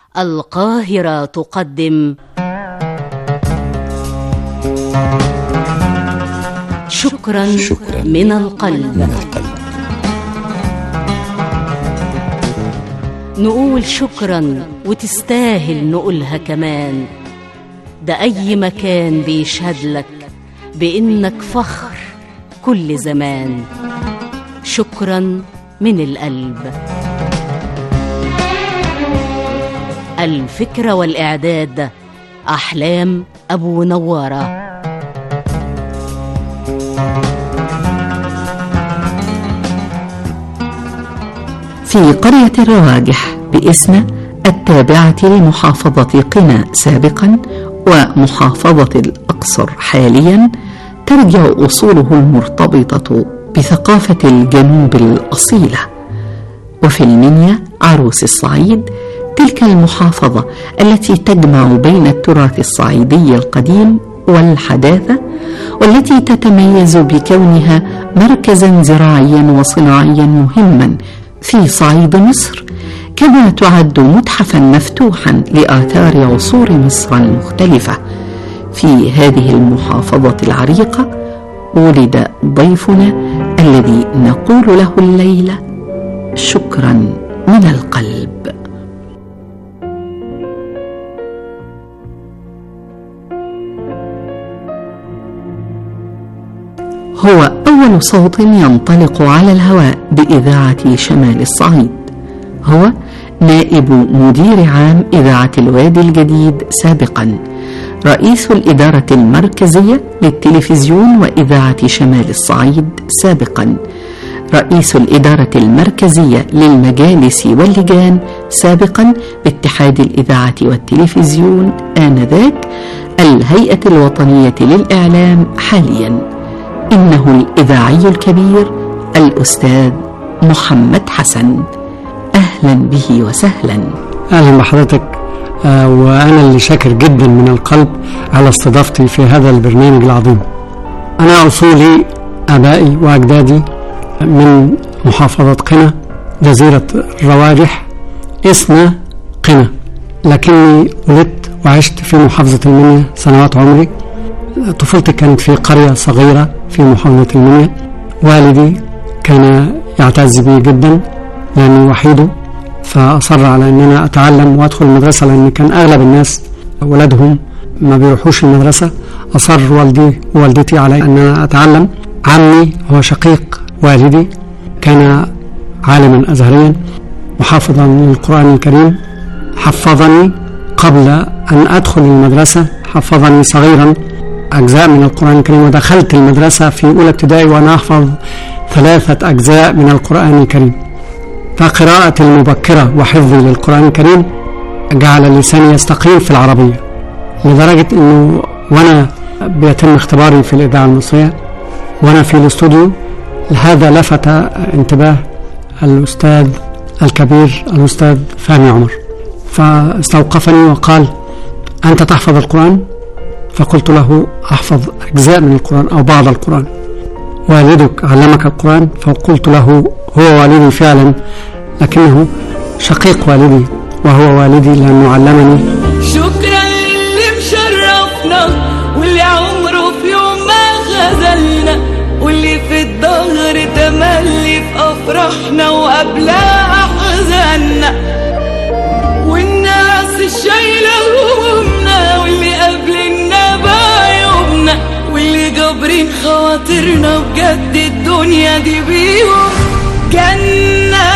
القاهرة تقدم شكرا من القلب. نقول شكرا وتستاهل نقولها كمان، ده أي مكان بيشهد لك بإنك فخر كل زمان. شكرا من القلب. الفكرة والإعداد أحلام أبو نوارة. في قرية الرواجح باسم التابعة لمحافظة قنا سابقا ومحافظة الأقصر حاليا، ترجع أصوله المرتبطة بثقافة الجنوب الأصيلة. وفي المنيا عروس الصعيد، تلك المحافظة التي تجمع بين التراث الصعيدي القديم والحداثة، والتي تتميز بكونها مركزا زراعيا وصناعيا مهما في صعيد مصر، كما تعد متحفا مفتوحا لآثار عصور مصر المختلفة. في هذه المحافظة العريقة ولد ضيفنا الذي نقول له الليلة شكرا من القلب. هو أول صوت ينطلق على الهواء بإذاعة شمال الصعيد. هو نائب مدير عام إذاعة الوادي الجديد سابقا، رئيس الإدارة المركزية للتلفزيون وإذاعة شمال الصعيد سابقا، رئيس الإدارة المركزية للمجالس واللجان سابقا باتحاد الإذاعة والتلفزيون آنذاك، الهيئة الوطنية للإعلام حاليا. إنه الإذاعي الكبير الأستاذ محمد حسن. أهلا به وسهلا. أهلا بحضرتك، وأنا اللي شاكر جدا من القلب على استضافتي في هذا البرنامج العظيم. أنا أصولي آبائي وأجدادي من محافظة قنا، جزيرة الرواجح، اسمها قنا، لكني ولدت وعشت في محافظة المنيا سنوات عمري. طفولتي كانت في قرية صغيرة في محافظة المنيا. والدي كان يعتز بي جدا لأني وحيده، فأصر على أن أنا أتعلم وأدخل المدرسة، لأن كان أغلب الناس ولادهم ما بيروحوش المدرسة. أصر والدي ووالدتي على أن أنا أتعلم. عمي هو شقيق والدي، كان عالما أزهريا محافظا للقرآن الكريم، حفظني قبل أن أدخل المدرسة، حفظني صغيرا أجزاء من القرآن الكريم، ودخلت المدرسة في أولى ابتدائي وأنا أحفظ 3 أجزاء من القرآن الكريم. فقراءتي المبكرة وحفظي للقرآن الكريم جعل لساني يستقيم في العربية، لدرجة أنه وأنا بيتم اختباري في الإذاعة المصرية وأنا في الاستوديو، هذا لفت انتباه الأستاذ الكبير الأستاذ فهمي عمر، فاستوقفني وقال: أنت تحفظ القرآن؟ فقلت له: أحفظ أجزاء من القرآن أو بعض القرآن. والدك علمك القرآن؟ فقلت له: هو والدي فعلا، لكنه شقيق والدي وهو والدي لأنه علمني. شكرا للي مشرفنا واللي عمره في يوم ما خذلنا، واللي في الظهر تملي في أفراحنا وقبلها أحزاننا، والناس الشايلة همومنا واللي قابلنا بعيوبنا، واللي جابرين خواطرنا بجد الدنيا دي بيهم جنة.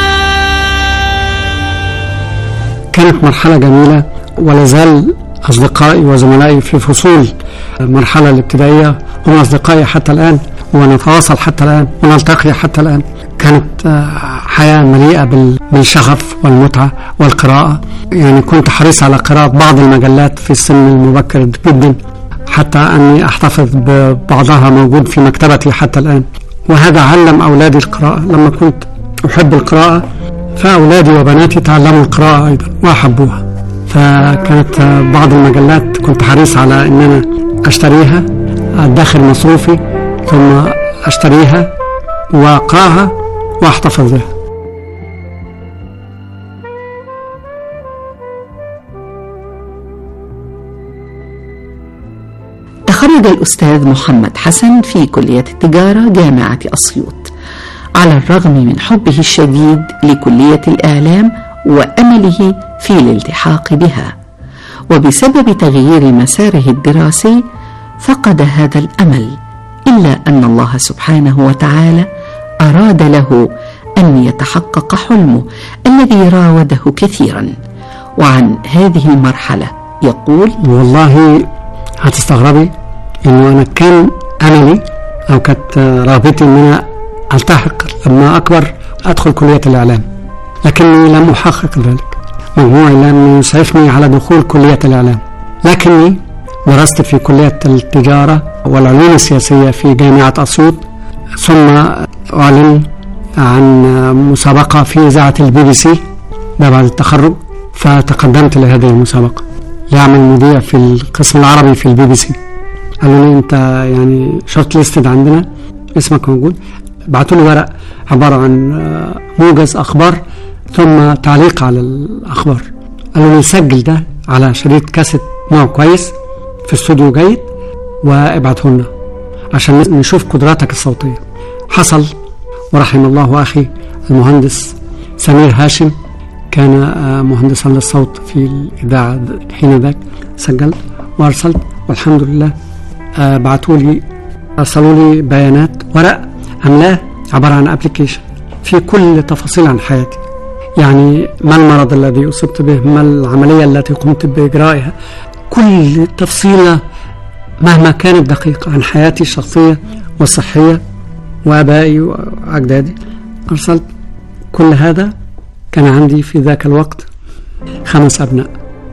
كانت مرحلة جميلة، ولازال أصدقائي وزملائي في فصول المرحلة الابتدائية هم أصدقائي حتى الآن، ونتواصل حتى الآن ونلتقي حتى الآن. كانت حياة مليئة بالشغف والمتعة والقراءة، يعني كنت حريص على قراءة بعض المجلات في السن المبكر جدا، حتى أني أحتفظ ببعضها موجود في مكتبتي حتى الآن. وهذا علم أولادي القراءة. لما كنت أحب القراءة فأولادي وبناتي تعلموا القراءة أيضا وأحبوها. فكانت بعض المجلات كنت حريص على أن أنا أشتريها، أدخر مصروفي ثم أشتريها وأقرأها وأحتفظ بها. تخرج الأستاذ محمد حسن في كلية التجارة جامعة أسيوط، على الرغم من حبه الشديد لكلية الإعلام وأمله في الالتحاق بها، وبسبب تغيير مساره الدراسي فقد هذا الأمل، إلا أن الله سبحانه وتعالى أراد له أن يتحقق حلمه الذي راوده كثيرا. وعن هذه المرحلة يقول: والله هتستغربي إنه أنا كان أملي أو كانت رغبتي إن أنا ألتحق لما أكبر أدخل كلية الإعلام، لكني لم أحقق ذلك. مجموعي لم يسعفني على دخول كلية الإعلام، لكني درست في كلية التجارة والعلوم السياسية في جامعة أسيوط، ثم أعلن عن مسابقة في إذاعة الBBC ده بعد التخرج، فتقدمت لهذه المسابقة لأعمل مذيع في القسم العربي في الBBC. قالوا لي أنت يعني شورت ليستد عندنا، اسمك موجود. بعتوا لي ورق عبارة عن موجز أخبار ثم تعليق على الأخبار. قالوا لي سجل ده على شريط كاسيت نوع كويس في استوديو جيد وابعته لنا عشان نشوف قدراتك الصوتية. حصل، ورحم الله أخي المهندس سمير هاشم، كان مهندسا للصوت في الإذاعة حين ذاك. سجلت وأرسلت، والحمد لله بعتوا لي، أرسلوا لي بيانات ورق عملاه عبارة عن أبليكيشن في كل تفاصيل عن حياتي، يعني ما المرض الذي أصبت به، ما العملية التي قمت بإجرائها، كل تفصيلة مهما كانت دقيقة عن حياتي الشخصية والصحية وآبائي وأجدادي. أرسلت كل هذا. كان عندي في ذاك الوقت 5 أبناء،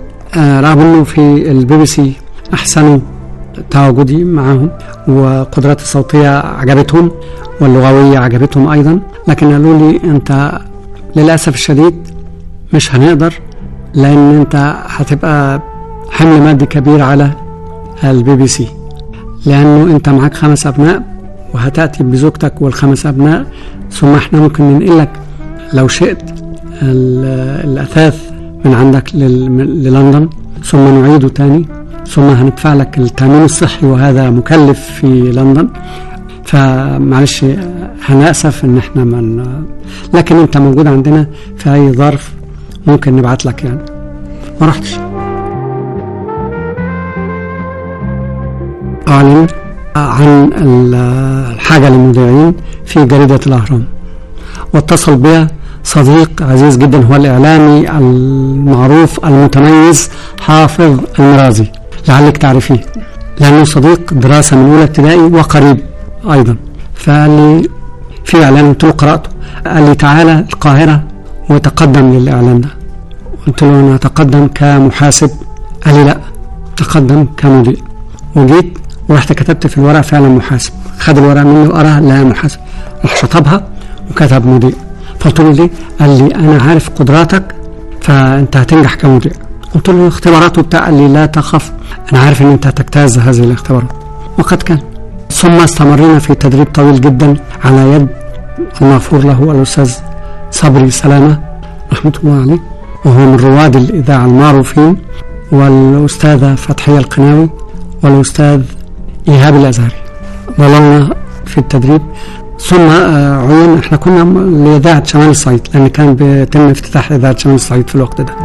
رغم أنه في الBBC أحسنوا تواجدي معهم وقدراتي الصوتية عجبتهم واللغوية عجبتهم أيضا، لكن قالوا لي أنت للأسف الشديد مش هنقدر، لأن أنت هتبقى حمل مادي كبير على الBBC، لأنه أنت معك 5 أبناء وهتأتي بزوجتك وال5 أبناء، ثم احنا ممكن ننقلك لو شئت الأثاث من عندك للندن، ثم نعيده تاني، ثم هندفع لك التأمين الصحي وهذا مكلف في لندن، فمعلش هنأسف ان احنا لكن انت موجود عندنا في اي ظرف ممكن نبعت لك يعني. ما رحتش. أعلن عن الحاجة للمذيعين في جريدة الأهرام، واتصل بها صديق عزيز جدا هو الإعلامي المعروف المتميز حافظ المرازي، لعلك تعرفيه لأنه صديق دراسة من أولى ابتدائي وقريب أيضا. فقال لي في إعلان، قلت له قرأته، قال لي تعالى القاهرة وتقدم للإعلان ده. قلت له أنا أتقدم كمحاسب؟ قال لي لا، تقدم كمذيع. وجيت ورحت كتبت في الورقة فعلا محاسب، خد الورقة مني وقرأها لا محاسب، راح شطبها وكتب مذيع. فقلت له ليه؟ قال لي أنا عارف قدراتك فأنت هتنجح كمذيع. قلت له اختبارات وبتاع، قال لي لا تخف، أنا عارف أن أنت هتجتاز هذه الاختبارات، وقد كان. ثم استمرنا في تدريب طويل جدا على يد المغفور له الأستاذ صبري سلامة رحمة الله عليه، وهو من رواد الإذاعة المعروفين، والأستاذة فتحية القناوي والأستاذ إيهاب الأزهري. ظللنا في التدريب، ثم عين احنا كنا لإذاعة شمال الصعيد، لأن كان بيتم افتتاح إذاعة شمال الصعيد في الوقت ده.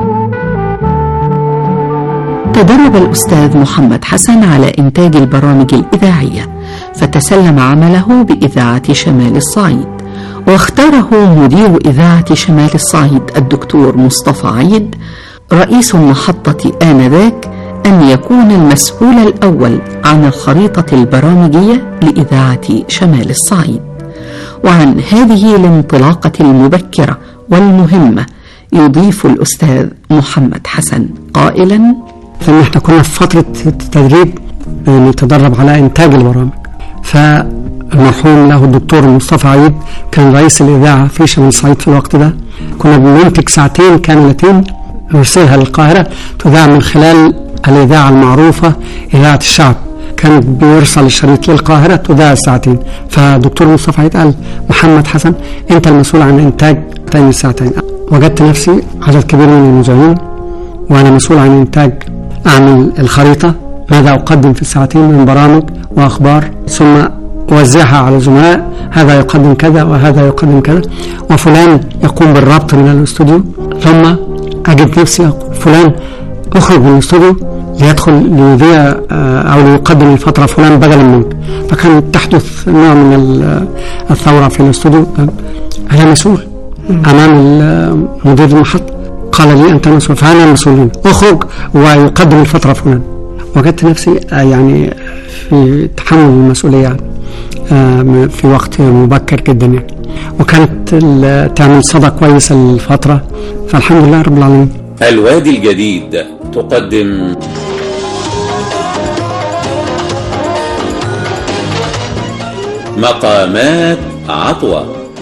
تدرب الأستاذ محمد حسن على إنتاج البرامج الإذاعية، فتسلم عمله بإذاعة شمال الصعيد، واختاره مدير إذاعة شمال الصعيد الدكتور مصطفى عيد رئيس المحطة آنذاك أن يكون المسؤول الأول عن الخريطة البرامجية لإذاعة شمال الصعيد. وعن هذه الانطلاقة المبكرة والمهمة يضيف الأستاذ محمد حسن قائلا: لأن احنا كنا في فترة التدريب نتدرب على إنتاج البرامج، فالمرحوم له الدكتور مصطفى عيد كان رئيس الإذاعة في شمال الصعيد في الوقت ده. كنا بننتج 2 ساعة كاملتين نرسلها للقاهرة، تذاع من خلال الإذاعة المعروفة إذاعة الشعب، كان بيرسل الشريط للقاهرة تذاع 2 ساعة. فدكتور مصطفى عيد قال: محمد حسن أنت المسؤول عن إنتاج تاني 2 ساعة. وجدت نفسي عدد كبير من المذيعين وأنا مسؤول عن إنتاج، أعمل الخريطة ماذا أقدم في الساعتين من برامج وأخبار، ثم أوزعها على زملاء، هذا يقدم كذا وهذا يقدم كذا، وفلان يقوم بالربط من الاستوديو، ثم أجد نفسي فلان أخرج من الاستوديو ليدخل ليذيع أو ليقدم الفترة فلان بدلا منك. فكانت تحدث نوع من الثورة في الاستوديو. أنا مسؤول أمام مدير المحطة، قال لي أنت مسؤول، فأنا مسؤولين، أخرج ويقدم الفترة فلان. وجدت نفسي يعني في تحمل المسؤولية في وقت مبكر جدا يعني، وكانت تعمل صدى كويس الفترة، فالحمد لله رب العالمين. الوادي الجديد تقدم مقامات عطوة.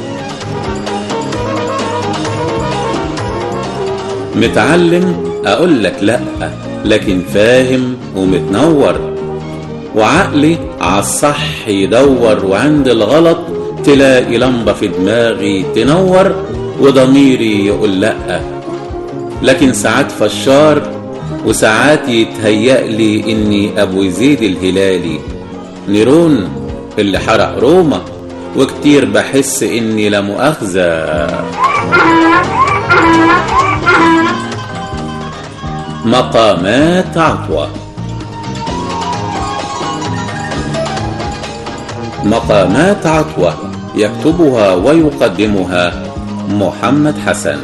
متعلم أقول لك لأ، لكن فاهم ومتنور، وعقلي عالصح يدور، وعند الغلط تلاقي لمبة في دماغي تنور، وضميري يقول لأ. لكن ساعات فشار، وساعات يتهيألي إني أبو زيد الهلالي، نيرون اللي حرق روما، وكتير بحس إني لا مؤاخذة. مقامات عطوة. مقامات عطوة يكتبها ويقدمها محمد حسن.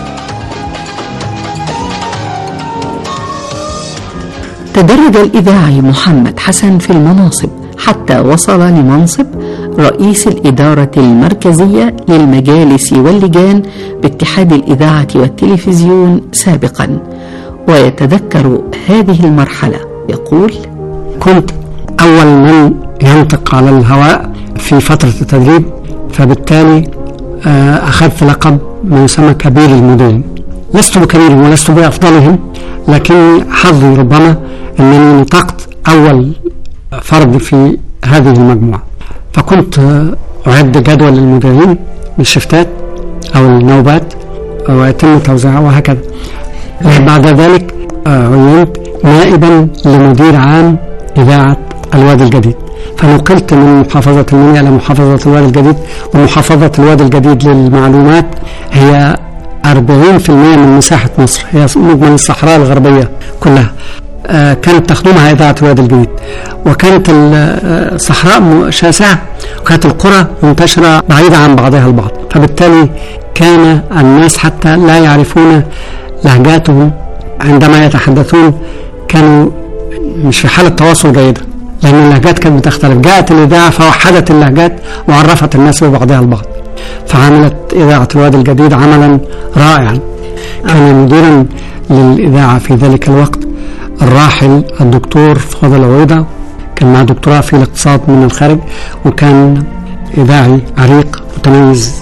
تدرج الإذاعي محمد حسن في المناصب حتى وصل لمنصب رئيس الإدارة المركزية للمجالس واللجان باتحاد الإذاعة والتلفزيون سابقا. ويتذكر هذه المرحلة يقول: كنت أول من ينطق على الهواء في فترة التدريب، فبالتالي أخذت لقب ما يسمى كبير المذيعين. لست بكبيرهم ولست بأفضلهم، لكن حظي ربما أنني نطقت أول فرد في هذه المجموعة. فكنت أعد جدول المذيعين بالشفتات أو النوبات ويتم توزيعها وهكذا. بعد ذلك عينت نائبا لمدير عام إذاعة الوادي الجديد، فنقلت من محافظة المنيا إلى محافظة الوادي الجديد. ومحافظة الوادي الجديد للمعلومات هي 40% من مساحة مصر، هي مجمل الصحراء الغربية كلها كانت تخدمها إذاعة الوادي الجديد. وكانت الصحراء شاسعة، وكانت القرى منتشرة بعيدة عن بعضها البعض، فبالتالي كان الناس حتى لا يعرفون لهجاتهم عندما يتحدثون، كانوا مش في حالة تواصل جيدة، لأن اللهجات كانت بتختلف. جاءت الإذاعة فوحدت اللهجات وعرفت الناس ببعضها البعض، فعملت إذاعة الوادي الجديد عملا رائعا. كان مديرا للإذاعة في ذلك الوقت الراحل الدكتور فاضل عويدة، كان معه دكتوراه في الاقتصاد من الخارج، وكان إذاعي عريق متميز.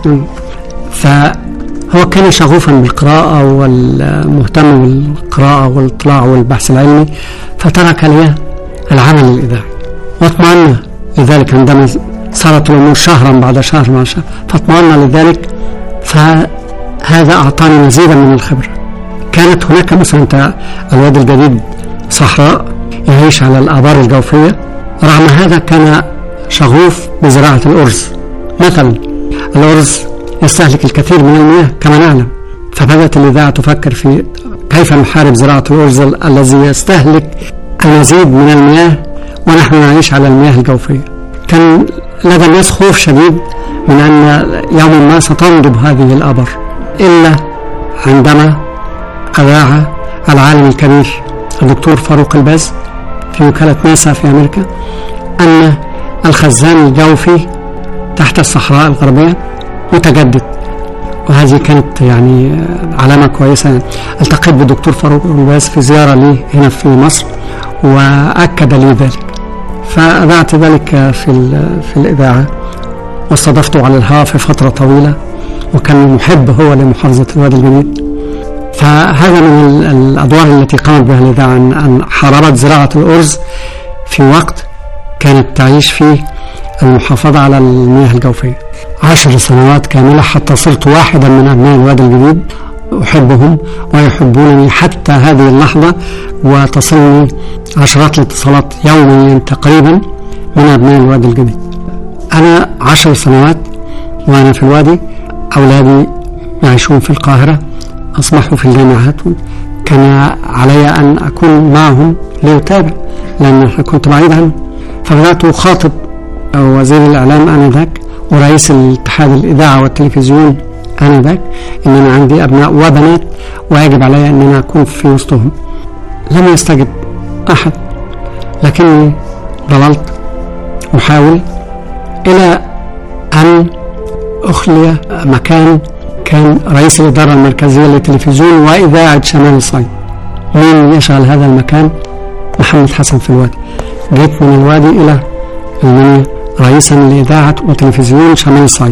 فهو كان شغوفا بالقراءة والمهتم بالقراءة والاطلاع والبحث العلمي، فترك لي العمل الإذاعي واطمأن لذلك عندما صارت الأمور شهرا بعد شهر مع شهر، فاطمأن لذلك. فهذا أعطاني مزيدا من الخبرة. كانت هناك مثلا الوادي الجديد صحراء يعيش على الآبار الجوفية، رغم هذا كان شغوف بزراعة الأرز. مثلا الأرز يستهلك الكثير من المياه كما نعلم، فبدأت الإذاعة تفكر في كيف نحارب زراعة الأرز الذي يستهلك المزيد من المياه ونحن نعيش على المياه الجوفية. كان لدى الناس خوف شديد من أن يوما ما ستنضب هذه الآبار، إلا عندما أذاع العالم الكبير الدكتور فاروق الباز في وكالة ناسا في أمريكا أن الخزان الجوفي تحت الصحراء الغربية متجدد. وهذه كانت يعني علامة كويسة. التقيت بالدكتور فاروق الباز في زيارة لي هنا في مصر وأكد لي ذلك، فأذعت ذلك في الإذاعة واستضفته على الهواء في فترة طويلة، وكان محب هو لمحافظة الوادي الجديد. فهذا من الأدوار التي قامت بها الإذاعة، أن حاربت زراعة الأرز في وقت كانت تعيش فيه المحافظة على المياه الجوفية. 10 سنوات كاملة حتى صرت واحدا من أبناء الوادي الجديد، أحبهم ويحبونني حتى هذه اللحظة، وتصلني عشرات الاتصالات يوميا تقريبا من أبناء الوادي الجديد. أنا 10 سنوات وأنا في الوادي، أولادي يعيشون في القاهرة، أصبحوا في الجامعات، كان علي أن أكون معهم لأتابع لأن كنت بعيد عنهم. فبدأت أخاطب وزير الإعلام آنذاك ورئيس الاتحاد الإذاعة والتلفزيون آنذاك إن أنا عندي أبناء وبنات ويجب علي أن أنا أكون في وسطهم. لم يستجب أحد، لكني ظللت أحاول إلى أن أخلي مكان كان رئيس الإدارة المركزية للتلفزيون وإذاعة شمال الصعيد. من يشغل هذا المكان؟ محمد حسن في الوادي. جيت من الوادي إلى المنيا رئيسا لإذاعة وتلفزيون شمال الصعيد،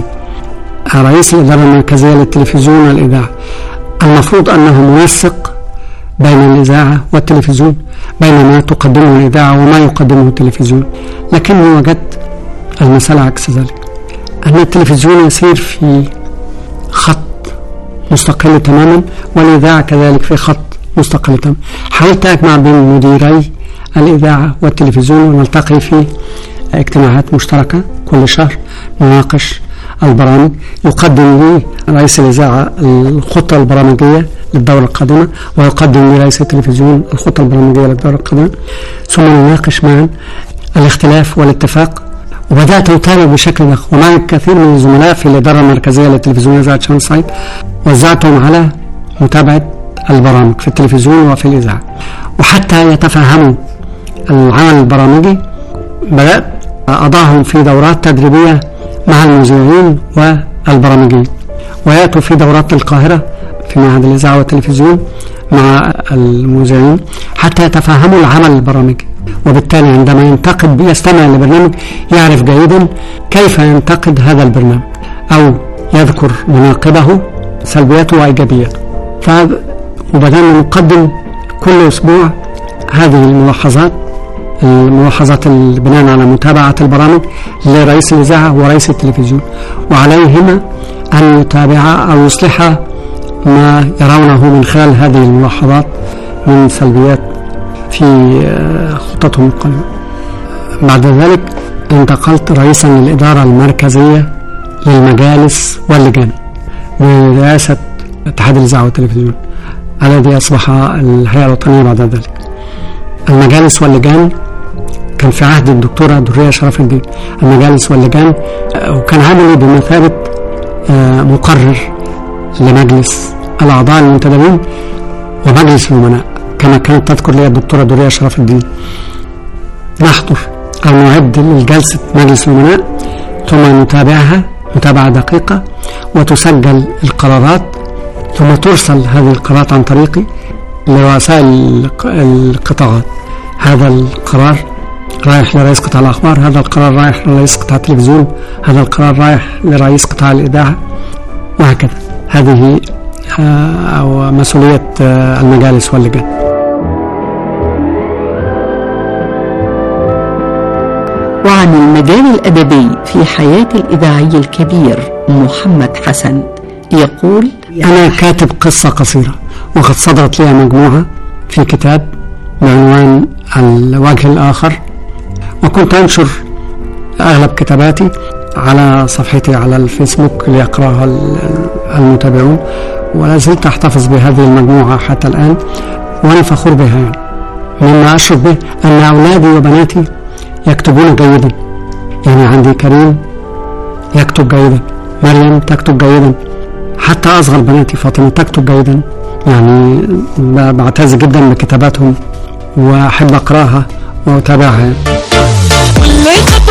رئيس الإدارة المركزية للتلفزيون والإذاعة. المفروض أنه منسق بين الإذاعة والتلفزيون، بين ما تقدمه الإذاعة وما يقدمه التلفزيون، لكني وجدت المسألة عكس ذلك، أن التلفزيون يسير في خط مستقل تماما والإذاعة كذلك في خط مستقل تماما. حاولت أجمع بين مديري الإذاعة والتلفزيون ونلتقي في اجتماعات مشتركة كل شهر نناقش البرامج. يقدم لي رئيس الإذاعة الخطة البرامجية للدورة القادمة ويقدم لي رئيس التلفزيون الخطة البرامجية للدورة القادمة، ثم نناقش معا الاختلاف والاتفاق. وبدأت أتابع بشكل دقيق ومع كثير من الزملاء في الإدارة المركزية للتلفزيون إذاعة شمال الصعيد، وزعتهم على متابعة البرامج في التلفزيون وفي الإذاعة، وحتى يتفهموا العمل البرامجي بدأت أضعهم في دورات تدريبية مع المذيعين والبرامجيين، ويأتوا في دورات القاهرة في معهد الإذاعة والتلفزيون مع المذيعين حتى يتفهموا العمل البرامجي. وبالتالي عندما ينتقد يستمع لبرنامج يعرف جيدا كيف ينتقد هذا البرنامج أو يذكر مناقبه سلبياته وإيجابياته. وبدأنا نقدم كل أسبوع هذه الملاحظات بناء على متابعة البرامج لرئيس الإذاعة ورئيس التلفزيون، وعليهما أن يتابعا أو يصلحا ما يرونه من خلال هذه الملاحظات من سلبيات في خططهم القادمة. بعد ذلك انتقلت رئيسا للإدارة المركزية للمجالس واللجان برئاسة اتحاد الإذاعة والتلفزيون الذي أصبح الهيئة الوطنية بعد ذلك. المجالس واللجان كان في عهد الدكتورة درية شرف الدين. المجالس واللجان وكان عملي بمثابة مقرر لمجلس الأعضاء المنتدبين ومجلس الأمناء، كما كانت تذكر لي الدكتورة درية شرف الدين. نحضر أو نعد لجلسة مجلس الأمناء ثم نتابعها متابعة دقيقة وتسجل القرارات، ثم ترسل هذه القرارات عن طريقي لرؤساء القطاعات. هذا القرار رايح لرئيس قطاع الأخبار، هذا القرار رايح لرئيس قطاع التلفزيون، هذا القرار رايح لرئيس قطاع الإذاعة، وهكذا. هذه أو مسؤولية المجالس واللجان. وعن المجال الأدبي في حياة الإذاعي الكبير محمد حسن يقول: أنا كاتب قصة قصيرة وقد صدرت لي مجموعة في كتاب بعنوان الوجه الآخر، وكنت أنشر أغلب كتاباتي على صفحتي على الفيسبوك ليقرأها المتابعون، ولا زلت أحتفظ بهذه المجموعة حتى الآن وأنا فخور بها. يعني مما أشرف به أن أولادي وبناتي يكتبون جيدا، يعني عندي كريم يكتب جيدا، مريم تكتب جيدا، حتى أصغر بناتي فاطمة تكتب جيدا. يعني بعتز جدا بكتاباتهم وأحب أقرأها وأتابعها.